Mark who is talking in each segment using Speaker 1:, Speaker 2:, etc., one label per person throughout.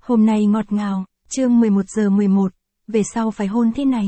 Speaker 1: Hôm nay ngọt ngào, chương 11:11, về sau phải hôn thế này.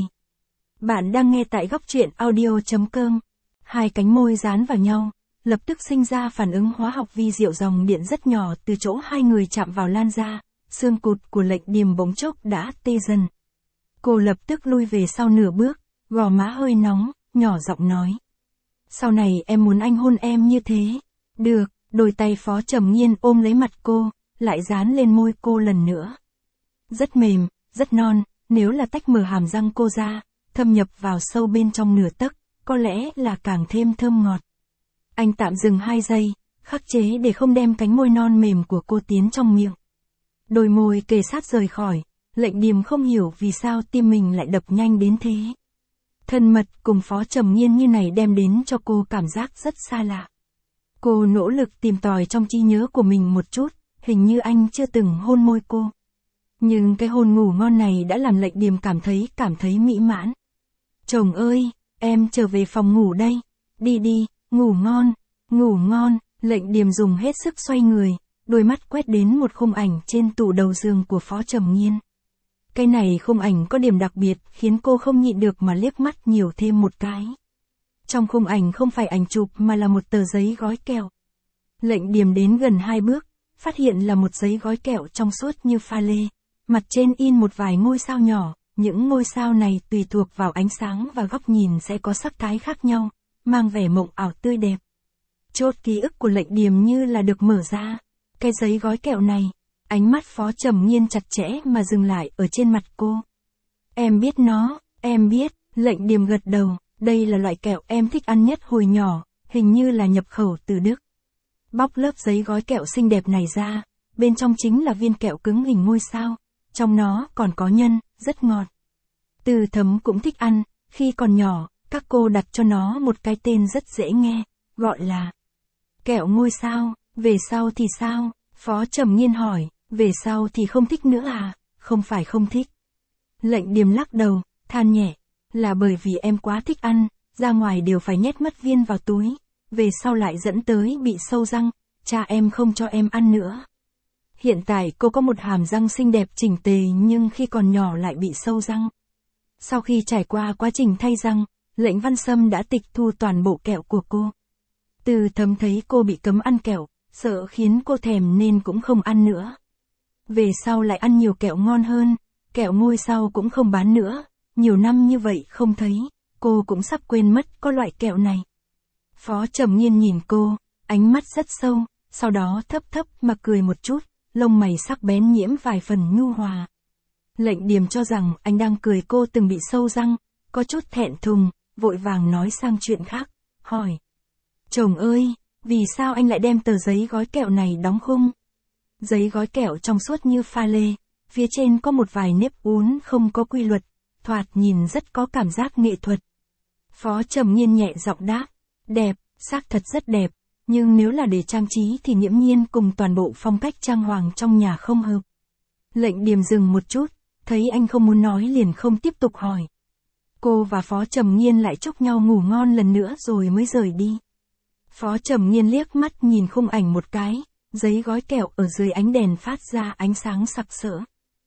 Speaker 1: Bạn đang nghe tại góc truyện audio.com. Hai cánh môi dán vào nhau, lập tức sinh ra phản ứng hóa học vi diệu, dòng điện rất nhỏ từ chỗ hai người chạm vào lan ra, xương cụt của Lệnh Điềm bỗng chốc đã tê dần. Cô lập tức lui về sau nửa bước, gò má hơi nóng, nhỏ giọng nói. Sau này em muốn anh hôn em như thế. Được, đôi tay Phó Trầm Nghiên ôm lấy mặt cô, lại dán lên môi cô lần nữa. Rất mềm, rất non, nếu là tách mở hàm răng cô ra, thâm nhập vào sâu bên trong nửa tấc, có lẽ là càng thêm thơm ngọt. Anh tạm dừng 2 giây, khắc chế để không đem cánh môi non mềm của cô tiến trong miệng. Đôi môi kề sát rời khỏi, Lệnh Điềm không hiểu vì sao tim mình lại đập nhanh đến thế. Thân mật cùng Phó Trầm Nghiên như này đem đến cho cô cảm giác rất xa lạ. Cô nỗ lực tìm tòi trong trí nhớ của mình một chút, hình như anh chưa từng hôn môi cô. Nhưng cái hôn ngủ ngon này đã làm Lệnh Điềm cảm thấy mỹ mãn. Chồng ơi, em trở về phòng ngủ đây. Đi đi, ngủ ngon, ngủ ngon. Lệnh Điềm dùng hết sức xoay người, đôi mắt quét đến một khung ảnh trên tủ đầu giường của Phó Trầm Nghiên. Cái này khung ảnh có điểm đặc biệt khiến cô không nhịn được mà liếc mắt nhiều thêm một cái. Trong khung ảnh không phải ảnh chụp mà là một tờ giấy gói kẹo. Lệnh Điềm đến gần 2 bước, phát hiện là một giấy gói kẹo trong suốt như pha lê. Mặt trên in một vài ngôi sao nhỏ, những ngôi sao này tùy thuộc vào ánh sáng và góc nhìn sẽ có sắc thái khác nhau, mang vẻ mộng ảo tươi đẹp. Chốt ký ức của Lệnh Điềm như là được mở ra. Cái giấy gói kẹo này, ánh mắt Phó Trầm Nghiên chặt chẽ mà dừng lại ở trên mặt cô. Em biết nó, em biết. Lệnh Điềm gật đầu, đây là loại kẹo em thích ăn nhất hồi nhỏ, hình như là nhập khẩu từ Đức. Bóc lớp giấy gói kẹo xinh đẹp này ra, bên trong chính là viên kẹo cứng hình ngôi sao, trong nó còn có nhân, rất ngọt. Từ Thấm cũng thích ăn, khi còn nhỏ, các cô đặt cho nó một cái tên rất dễ nghe, gọi là kẹo ngôi sao. Về sau thì sao? Phó Trầm Nghiên hỏi. Về sau thì không thích nữa à? Không phải không thích. Lệnh Điềm lắc đầu, than nhẹ. Là bởi vì em quá thích ăn, ra ngoài đều phải nhét mất viên vào túi. Về sau lại dẫn tới bị sâu răng, cha em không cho em ăn nữa. Hiện tại cô có một hàm răng xinh đẹp chỉnh tề nhưng khi còn nhỏ lại bị sâu răng. Sau khi trải qua quá trình thay răng, Lệnh Văn Sâm đã tịch thu toàn bộ kẹo của cô. Từ Thấm thấy cô bị cấm ăn kẹo, sợ khiến cô thèm nên cũng không ăn nữa. Về sau lại ăn nhiều kẹo ngon hơn, kẹo ngôi sao cũng không bán nữa, nhiều năm như vậy không thấy, cô cũng sắp quên mất có loại kẹo này. Phó Trầm Nghiên nhìn cô, ánh mắt rất sâu, sau đó thấp thấp mà cười một chút, lông mày sắc bén nhiễm vài phần nhu hòa. Lệnh Điềm cho rằng anh đang cười cô từng bị sâu răng, có chút thẹn thùng, vội vàng nói sang chuyện khác, hỏi. Chồng ơi, vì sao anh lại đem tờ giấy gói kẹo này đóng khung? Giấy gói kẹo trong suốt như pha lê, phía trên có một vài nếp uốn không có quy luật, thoạt nhìn rất có cảm giác nghệ thuật. Phó Trầm Nghiên nhẹ giọng đáp, đẹp, xác thật rất đẹp, nhưng nếu là để trang trí thì nghiễm nhiên cùng toàn bộ phong cách trang hoàng trong nhà không hợp. Lệnh Điềm dừng một chút, thấy anh không muốn nói liền không tiếp tục hỏi. Cô và Phó Trầm Nghiên lại chúc nhau ngủ ngon lần nữa rồi mới rời đi. Phó Trầm Nghiên liếc mắt nhìn khung ảnh một cái, giấy gói kẹo ở dưới ánh đèn phát ra ánh sáng sặc sỡ.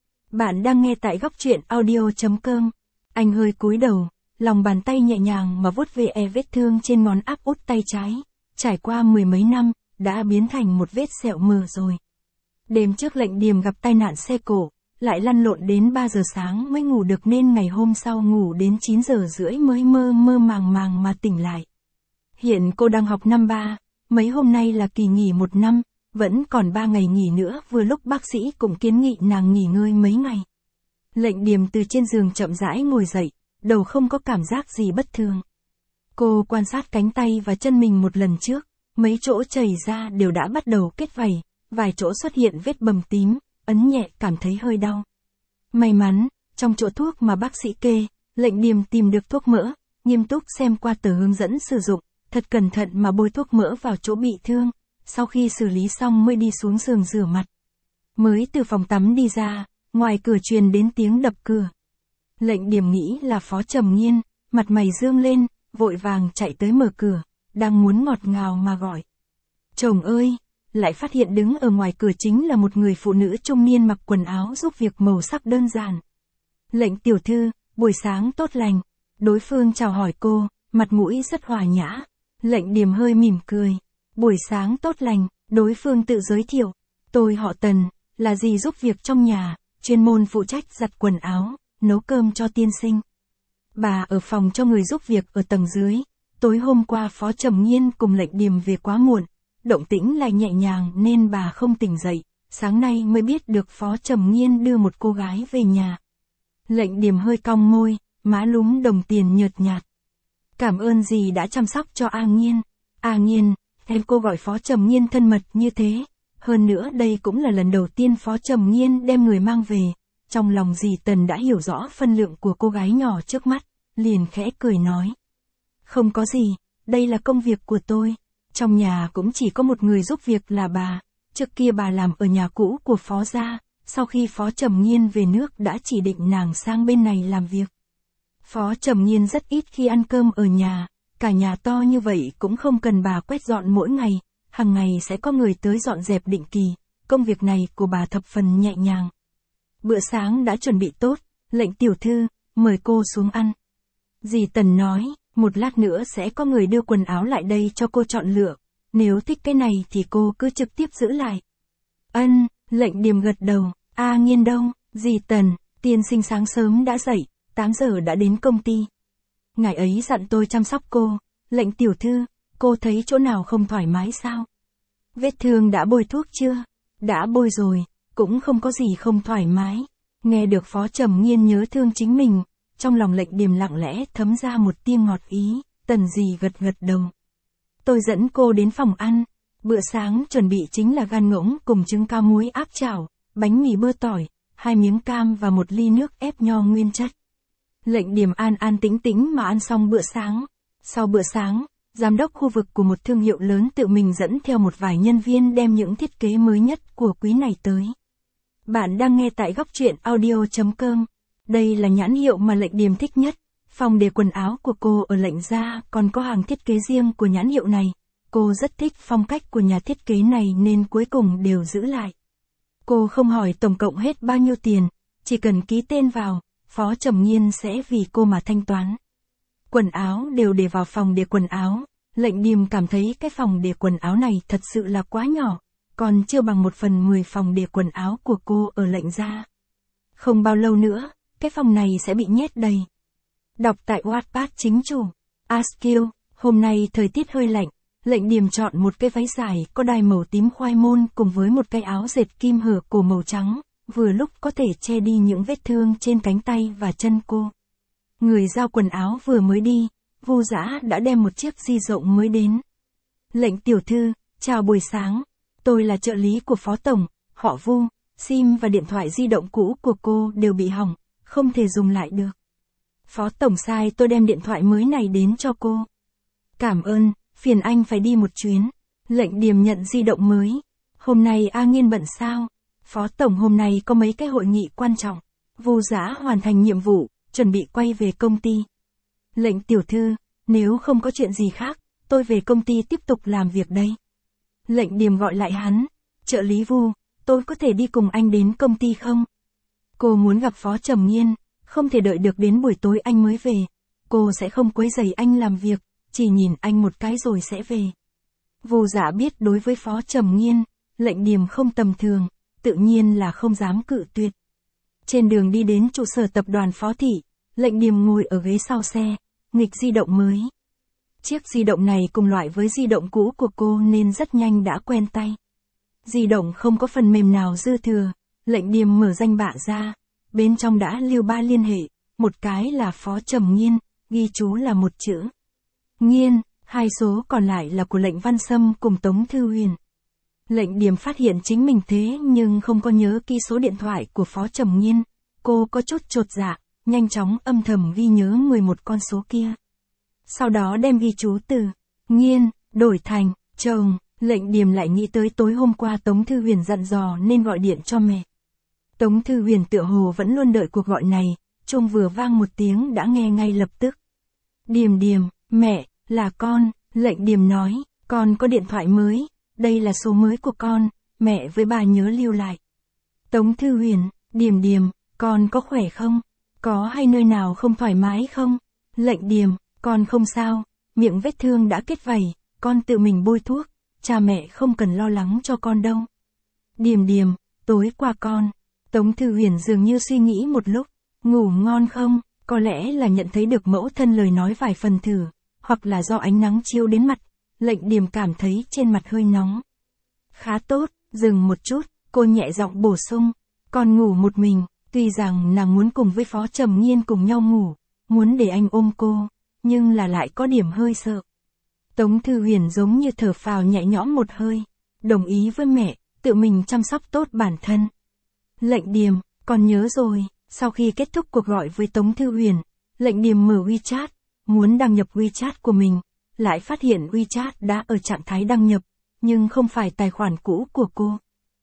Speaker 1: Bạn đang nghe tại góc truyện audio.com. Anh hơi cúi đầu, lòng bàn tay nhẹ nhàng mà vuốt ve vết thương trên ngón áp út tay trái, trải qua 10 mấy năm, đã biến thành một vết sẹo mờ rồi. Đêm trước Lệnh Điềm gặp tai nạn xe cộ, lại lăn lộn đến 3 giờ sáng mới ngủ được nên ngày hôm sau ngủ đến 9 giờ rưỡi mới mơ mơ màng màng mà tỉnh lại. Hiện cô đang học năm 3, mấy hôm nay là kỳ nghỉ 1 năm, vẫn còn 3 ngày nghỉ nữa, vừa lúc bác sĩ cũng kiến nghị nàng nghỉ ngơi mấy ngày. Lệnh Điềm từ trên giường chậm rãi ngồi dậy, đầu không có cảm giác gì bất thường. Cô quan sát cánh tay và chân mình một lần trước, mấy chỗ chảy ra đều đã bắt đầu kết vảy, vài chỗ xuất hiện vết bầm tím, ấn nhẹ cảm thấy hơi đau. May mắn, trong chỗ thuốc mà bác sĩ kê, Lệnh Điềm tìm được thuốc mỡ, nghiêm túc xem qua tờ hướng dẫn sử dụng, thật cẩn thận mà bôi thuốc mỡ vào chỗ bị thương, sau khi xử lý xong mới đi xuống giường rửa mặt. Mới từ phòng tắm đi ra, ngoài cửa truyền đến tiếng đập cửa. Lệnh Điềm nghĩ là Phó Trầm Nghiên, mặt mày dương lên, vội vàng chạy tới mở cửa, đang muốn ngọt ngào mà gọi. Chồng ơi, lại phát hiện đứng ở ngoài cửa chính là một người phụ nữ trung niên mặc quần áo giúp việc màu sắc đơn giản. Lệnh tiểu thư, buổi sáng tốt lành. Đối phương chào hỏi cô, mặt mũi rất hòa nhã. Lệnh Điềm hơi mỉm cười. Buổi sáng tốt lành, đối phương tự giới thiệu. Tôi họ Tần, là dì giúp việc trong nhà, chuyên môn phụ trách giặt quần áo, nấu cơm cho tiên sinh. Bà ở phòng cho người giúp việc ở tầng dưới. Tối hôm qua Phó Trầm Nghiên cùng Lệnh Điềm về quá muộn, động tĩnh lại nhẹ nhàng nên bà không tỉnh dậy, sáng nay mới biết được Phó Trầm Nghiên đưa một cô gái về nhà. Lệnh Điềm hơi cong môi, má lúm đồng tiền nhợt nhạt. Cảm ơn dì đã chăm sóc cho A Nghiên. A Nghiên, em cô gọi Phó Trầm Nghiên thân mật như thế. Hơn nữa đây cũng là lần đầu tiên Phó Trầm Nghiên đem người mang về. Trong lòng dì Tần đã hiểu rõ phân lượng của cô gái nhỏ trước mắt, liền khẽ cười nói. Không có gì, đây là công việc của tôi. Trong nhà cũng chỉ có một người giúp việc là bà. Trước kia bà làm ở nhà cũ của Phó gia, sau khi Phó Trầm Nghiên về nước đã chỉ định nàng sang bên này làm việc. Phó Trầm Nghiên rất ít khi ăn cơm ở nhà, cả nhà to như vậy cũng không cần bà quét dọn mỗi ngày, hàng ngày sẽ có người tới dọn dẹp định kỳ, công việc này của bà thập phần nhẹ nhàng. Bữa sáng đã chuẩn bị tốt, Lệnh tiểu thư, mời cô xuống ăn. Dì Tần nói, một lát nữa sẽ có người đưa quần áo lại đây cho cô chọn lựa, nếu thích cái này thì cô cứ trực tiếp giữ lại. Ân, Lệnh Điềm gật đầu. A Nghiên đâu? Dì Tần, tiên sinh sáng sớm đã dậy, 8 giờ đã đến công ty. Ngài ấy dặn tôi chăm sóc cô. Lệnh tiểu thư, cô thấy chỗ nào không thoải mái sao? Vết thương đã bôi thuốc chưa? Đã bôi rồi, cũng không có gì không thoải mái. Nghe được Phó Trầm Nghiên nhớ thương chính mình, trong lòng Lệnh Điềm lặng lẽ thấm ra một tia ngọt ý. Tần dì gật gật đầu. Tôi dẫn cô đến phòng ăn. Bữa sáng chuẩn bị chính là gan ngỗng cùng trứng cao muối áp chảo, bánh mì bơ tỏi, 2 miếng cam và 1 ly nước ép nho nguyên chất. Lệnh Điềm an an tĩnh tĩnh mà ăn xong bữa sáng. Sau bữa sáng, giám đốc khu vực của một thương hiệu lớn tự mình dẫn theo một vài nhân viên đem những thiết kế mới nhất của quý này tới. Bạn đang nghe tại góc truyện audio.com. Đây là nhãn hiệu mà Lệnh Điềm thích nhất. Phòng để quần áo của cô ở Lệnh gia còn có hàng thiết kế riêng của nhãn hiệu này. Cô rất thích phong cách của nhà thiết kế này nên cuối cùng đều giữ lại. Cô không hỏi tổng cộng hết bao nhiêu tiền, chỉ cần ký tên vào, Phó Trầm Nghiên sẽ vì cô mà thanh toán. Quần áo đều để vào phòng để quần áo. Lệnh Điềm cảm thấy cái phòng để quần áo này thật sự là quá nhỏ, còn chưa bằng 1/10 phòng để quần áo của cô ở Lệnh gia. Không bao lâu nữa, cái phòng này sẽ bị nhét đầy. Đọc tại Wattpad chính chủ. Askill, hôm nay thời tiết hơi lạnh, Lệnh Điềm chọn một cái váy dài có đai màu tím khoai môn cùng với một cái áo dệt kim hở cổ màu trắng, vừa lúc có thể che đi những vết thương trên cánh tay và chân cô. Người giao quần áo vừa mới đi, Vu Dã đã đem một chiếc di rộng mới đến. Lệnh tiểu thư, chào buổi sáng, tôi là trợ lý của Phó Tổng, họ Vu, sim và điện thoại di động cũ của cô đều bị hỏng, không thể dùng lại được. Phó Tổng sai tôi đem điện thoại mới này đến cho cô. Cảm ơn, phiền anh phải đi một chuyến. Lệnh Điềm nhận di động mới. Hôm nay A Nghiên bận sao? Phó Tổng hôm nay có mấy cái hội nghị quan trọng. Vu Dã hoàn thành nhiệm vụ, chuẩn bị quay về công ty. Lệnh tiểu thư, nếu không có chuyện gì khác, tôi về công ty tiếp tục làm việc đây. Lệnh Điềm gọi lại hắn. Trợ lý Vu, tôi có thể đi cùng anh đến công ty không? Cô muốn gặp Phó Trầm Nghiên, không thể đợi được đến buổi tối anh mới về. Cô sẽ không quấy rầy anh làm việc, chỉ nhìn anh một cái rồi sẽ về. Vu Dã biết đối với Phó Trầm Nghiên, Lệnh Điềm không tầm thường, tự nhiên là không dám cự tuyệt. Trên đường đi đến trụ sở tập đoàn Phó Thị, Lệnh Điềm ngồi ở ghế sau xe, nghịch di động mới. Chiếc di động này cùng loại với di động cũ của cô nên rất nhanh đã quen tay. Di động không có phần mềm nào dư thừa, Lệnh Điềm mở danh bạ ra, bên trong đã lưu 3 liên hệ, một cái là Phó Trầm Nghiên, ghi chú là một chữ Nghiên, 2 số còn lại là của Lệnh Văn Sâm cùng Tống Thư Huyền. Lệnh Điềm phát hiện chính mình thế nhưng không có nhớ ký số điện thoại của Phó Trầm Nghiên, cô có chút chột dạ, nhanh chóng âm thầm ghi nhớ 11 con số kia. Sau đó đem ghi chú từ Nghiên đổi thành chồng. Lệnh Điềm lại nghĩ tới tối hôm qua Tống Thư Huyền dặn dò nên gọi điện cho mẹ. Tống Thư Huyền tựa hồ vẫn luôn đợi cuộc gọi này, chuông vừa vang một tiếng đã nghe ngay lập tức. Điềm Điềm, mẹ, là con. Lệnh Điềm nói, con có điện thoại mới, đây là số mới của con, mẹ với bà nhớ lưu lại. Tống Thư Huyền, Điềm Điềm, con có khỏe không? Có hay nơi nào không thoải mái không? Lệnh Điềm, con không sao, miệng vết thương đã kết vảy, con tự mình bôi thuốc, cha mẹ không cần lo lắng cho con đâu. Điềm Điềm, tối qua con. Tống Thư Huyền dường như suy nghĩ một lúc, ngủ ngon không? Có lẽ là nhận thấy được mẫu thân lời nói vài phần thử, hoặc là do ánh nắng chiếu đến mặt, Lệnh Điềm cảm thấy trên mặt hơi nóng. Khá tốt, dừng một chút, cô nhẹ giọng bổ sung, con ngủ một mình, tuy rằng nàng muốn cùng với Phó Trầm Nghiên cùng nhau ngủ, muốn để anh ôm cô, nhưng là lại có điểm hơi sợ. Tống Thư Huyền giống như thở phào nhẹ nhõm một hơi, đồng ý với mẹ, tự mình chăm sóc tốt bản thân. Lệnh Điềm, con nhớ rồi, sau khi kết thúc cuộc gọi với Tống Thư Huyền, Lệnh Điềm mở WeChat, muốn đăng nhập WeChat của mình, lại phát hiện WeChat đã ở trạng thái đăng nhập, nhưng không phải tài khoản cũ của cô.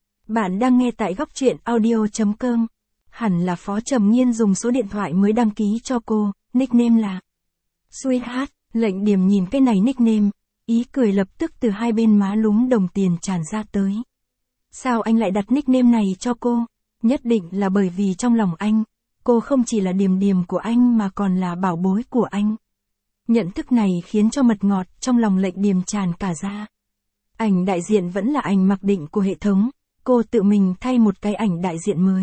Speaker 1: Bạn đang nghe tại góc truyện audio.com. Hẳn là Phó Trầm Nghiên dùng số điện thoại mới đăng ký cho cô, nickname là Sweetheart. Lệnh Điềm nhìn cái này nickname, ý cười lập tức từ hai bên má lúm đồng tiền tràn ra tới. Sao anh lại đặt nickname này cho cô? Nhất định là bởi vì trong lòng anh, cô không chỉ là Điềm Điềm của anh mà còn là bảo bối của anh. Nhận thức này khiến cho mật ngọt trong lòng Lệnh Điềm tràn cả ra. Ảnh đại diện vẫn là ảnh mặc định của hệ thống, cô tự mình thay một cái ảnh đại diện mới.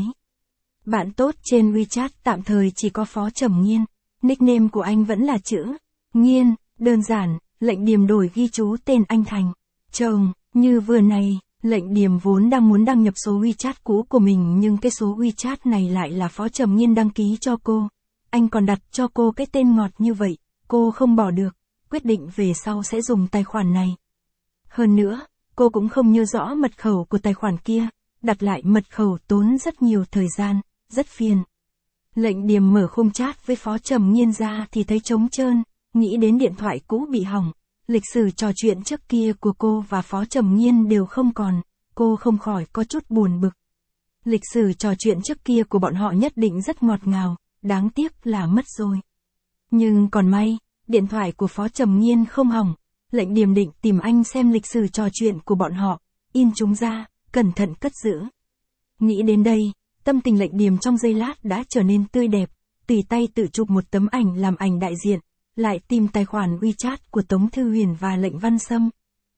Speaker 1: Bạn tốt trên WeChat tạm thời chỉ có Phó Trầm Nghiên, nickname của anh vẫn là chữ Nghiên, đơn giản, Lệnh Điềm đổi ghi chú tên anh thành chồng, như vừa này, Lệnh Điềm vốn đang muốn đăng nhập số WeChat cũ của mình nhưng cái số WeChat này lại là Phó Trầm Nghiên đăng ký cho cô. Anh còn đặt cho cô cái tên ngọt như vậy, cô không bỏ được, quyết định về sau sẽ dùng tài khoản này. Hơn nữa, cô cũng không nhớ rõ mật khẩu của tài khoản kia, đặt lại mật khẩu tốn rất nhiều thời gian, rất phiền. Lệnh Điềm mở khung chat với Phó Trầm Nghiên ra thì thấy trống trơn, nghĩ đến điện thoại cũ bị hỏng, lịch sử trò chuyện trước kia của cô và Phó Trầm Nghiên đều không còn, cô không khỏi có chút buồn bực. Lịch sử trò chuyện trước kia của bọn họ nhất định rất ngọt ngào, đáng tiếc là mất rồi. Nhưng còn may, điện thoại của Phó Trầm Nghiên không hỏng, Lệnh Điềm định tìm anh xem lịch sử trò chuyện của bọn họ, in chúng ra, cẩn thận cất giữ. Nghĩ đến đây, tâm tình Lệnh Điềm trong giây lát đã trở nên tươi đẹp, tùy tay tự chụp một tấm ảnh làm ảnh đại diện, lại tìm tài khoản WeChat của Tống Thư Huyền và Lệnh Văn Sâm.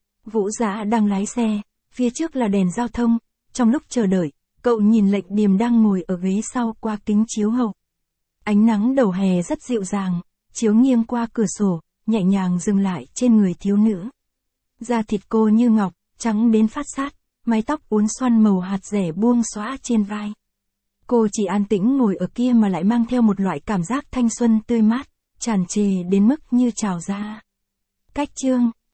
Speaker 1: Vũ Dã đang lái xe, phía trước là đèn giao thông, trong lúc chờ đợi, cậu nhìn Lệnh Điềm đang ngồi ở ghế sau qua kính chiếu hậu. Ánh nắng đầu hè rất dịu dàng, chiếu nghiêng qua cửa sổ, nhẹ nhàng dừng lại trên người thiếu nữ. Da thịt cô như ngọc, trắng đến phát sát, mái tóc uốn xoăn màu hạt dẻ buông xõa trên vai. Cô chỉ an tĩnh ngồi ở kia mà lại mang theo một loại cảm giác thanh xuân tươi mát, tràn trề đến mức như trào ra. Cách chương